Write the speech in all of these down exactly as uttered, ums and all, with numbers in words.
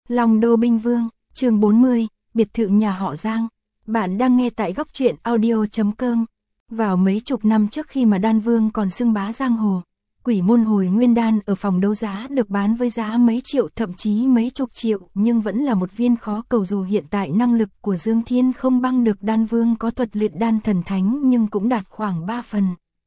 Long Đô Binh Vương, chương bốn mươi, biệt thự nhà họ Giang. Bạn đang nghe tại góc truyện audio chấm com. Vào mấy chục năm trước khi mà Đan Vương còn xưng bá giang hồ, Quỷ Môn Hồi Nguyên Đan ở phòng đấu giá được bán với giá mấy triệu thậm chí mấy chục triệu, nhưng vẫn là một viên khó cầu. Dù hiện tại năng lực của Dương Thiên không bằng được Đan Vương có thuật luyện đan thần thánh, nhưng cũng đạt khoảng ba phần.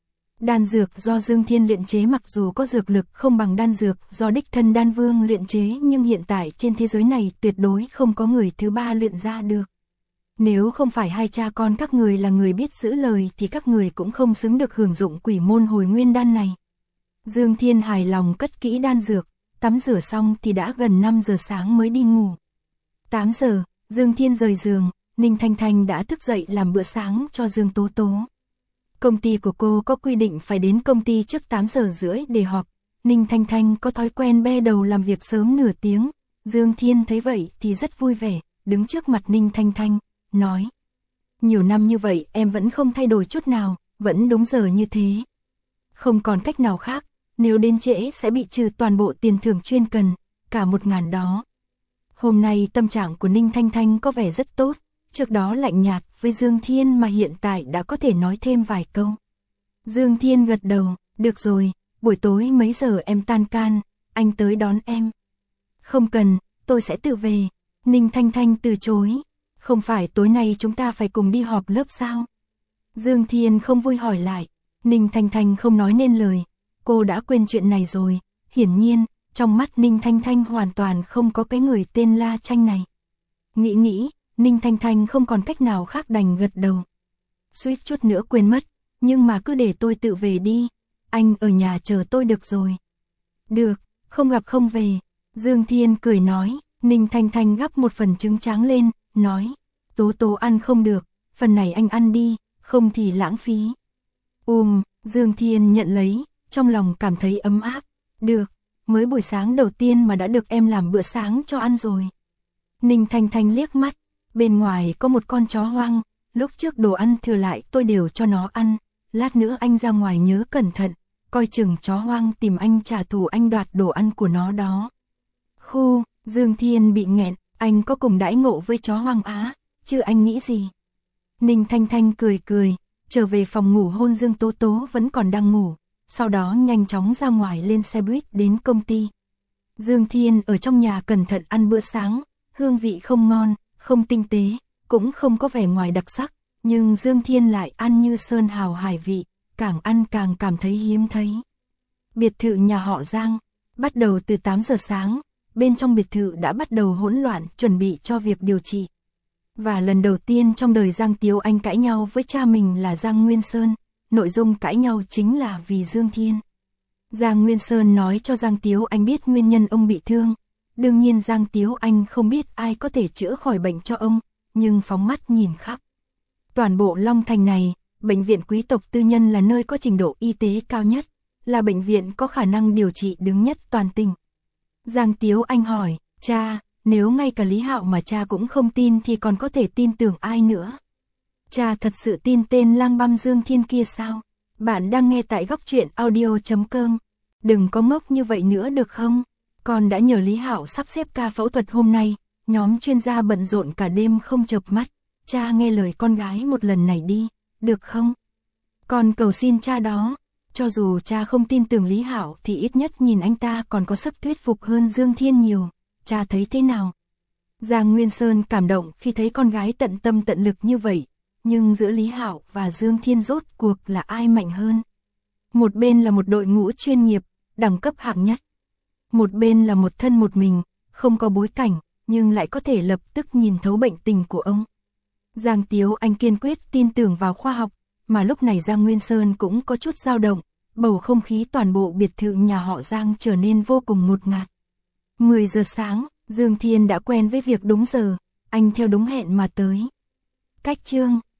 Đan dược do Dương Thiên luyện chế mặc dù có dược lực không bằng đan dược do đích thân Đan Vương luyện chế, nhưng hiện tại trên thế giới này tuyệt đối không có người thứ ba luyện ra được. Nếu không phải hai cha con các người là người biết giữ lời thì các người cũng không xứng được hưởng dụng Quỷ Môn Hồi Nguyên Đan này. Dương Thiên hài lòng cất kỹ đan dược, tắm rửa xong thì đã gần năm giờ sáng mới đi ngủ. tám giờ, Dương Thiên rời giường, Ninh Thanh Thanh đã thức dậy làm bữa sáng cho Dương Tố Tố. Công ty của cô có quy định phải đến công ty trước tám giờ rưỡi để họp. Ninh Thanh Thanh có thói quen be đầu làm việc sớm nửa tiếng. Dương Thiên thấy vậy thì rất vui vẻ, đứng trước mặt Ninh Thanh Thanh, nói: nhiều năm như vậy em vẫn không thay đổi chút nào, vẫn đúng giờ như thế. Không còn cách nào khác, nếu đến trễ sẽ bị trừ toàn bộ tiền thưởng chuyên cần, cả một ngàn đó. Hôm nay tâm trạng của Ninh Thanh Thanh có vẻ rất tốt. Trước đó lạnh nhạt với Dương Thiên mà hiện tại đã có thể nói thêm vài câu. Dương Thiên gật đầu, được rồi, buổi tối mấy giờ em tan can, anh tới đón em. Không cần, tôi sẽ tự về. Ninh Thanh Thanh từ chối, không phải tối nay chúng ta phải cùng đi họp lớp sao? Dương Thiên không vui hỏi lại. Ninh Thanh Thanh không nói nên lời, cô đã quên chuyện này rồi. Hiển nhiên, trong mắt Ninh Thanh Thanh hoàn toàn không có cái người tên La Tranh này. Nghĩ nghĩ, Ninh Thanh Thanh không còn cách nào khác đành gật đầu. Suýt chút nữa quên mất, nhưng mà cứ để tôi tự về đi, anh ở nhà chờ tôi được rồi. Được, không gặp không về. Dương Thiên cười nói. Ninh Thanh Thanh gắp một phần trứng tráng lên, nói: Tố Tố ăn không được, phần này anh ăn đi, không thì lãng phí. Ùm, Dương Thiên nhận lấy, trong lòng cảm thấy ấm áp. Được, mới buổi sáng đầu tiên mà đã được em làm bữa sáng cho ăn rồi. Ninh Thanh Thanh liếc mắt. Bên ngoài có một con chó hoang, lúc trước đồ ăn thừa lại tôi đều cho nó ăn, lát nữa anh ra ngoài nhớ cẩn thận, coi chừng chó hoang tìm anh trả thù anh đoạt đồ ăn của nó đó. Khu, Dương Thiên bị nghẹn, anh có cùng đãi ngộ với chó hoang á, chứ anh nghĩ gì? Ninh Thanh Thanh cười cười, trở về phòng ngủ hôn Dương Tố Tố vẫn còn đang ngủ, sau đó nhanh chóng ra ngoài lên xe buýt đến công ty. Dương Thiên ở trong nhà cẩn thận ăn bữa sáng, hương vị không ngon, không tinh tế, cũng không có vẻ ngoài đặc sắc, nhưng Dương Thiên lại ăn như sơn hào hải vị, càng ăn càng cảm thấy hiếm thấy. Biệt thự nhà họ Giang, bắt đầu từ tám giờ sáng, bên trong biệt thự đã bắt đầu hỗn loạn chuẩn bị cho việc điều trị. Và lần đầu tiên trong đời Giang Tiếu Anh cãi nhau với cha mình là Giang Nguyên Sơn, nội dung cãi nhau chính là vì Dương Thiên. Giang Nguyên Sơn nói cho Giang Tiếu Anh biết nguyên nhân ông bị thương. Đương nhiên Giang Tiếu Anh không biết ai có thể chữa khỏi bệnh cho ông, nhưng phóng mắt nhìn khắp toàn bộ Long Thành này, bệnh viện quý tộc tư nhân là nơi có trình độ y tế cao nhất, là bệnh viện có khả năng điều trị đứng nhất toàn tỉnh. Giang Tiếu Anh hỏi: cha, nếu ngay cả Lý Hạo mà cha cũng không tin thì còn có thể tin tưởng ai nữa? Cha thật sự tin tên lang băm Dương Thiên kia sao? Bạn đang nghe tại góc truyện audio chấm com. Đừng có ngốc như vậy nữa được không? Con đã nhờ Lý Hạo sắp xếp ca phẫu thuật hôm nay, nhóm chuyên gia bận rộn cả đêm không chợp mắt. Cha nghe lời con gái một lần này đi, được không? Con cầu xin cha đó, cho dù cha không tin tưởng Lý Hạo thì ít nhất nhìn anh ta còn có sức thuyết phục hơn Dương Thiên nhiều. Cha thấy thế nào? Giang Nguyên Sơn cảm động khi thấy con gái tận tâm tận lực như vậy, nhưng giữa Lý Hạo và Dương Thiên rốt cuộc là ai mạnh hơn? Một bên là một đội ngũ chuyên nghiệp, đẳng cấp hạng nhất. Một bên là một thân một mình, không có bối cảnh, nhưng lại có thể lập tức nhìn thấu bệnh tình của ông. Giang Tiếu Anh kiên quyết tin tưởng vào khoa học, mà lúc này Giang Nguyên Sơn cũng có chút dao động, bầu không khí toàn bộ biệt thự nhà họ Giang trở nên vô cùng ngột ngạt. mười giờ sáng, Dương Thiên đã quen với việc đúng giờ, anh theo đúng hẹn mà tới. Cách chương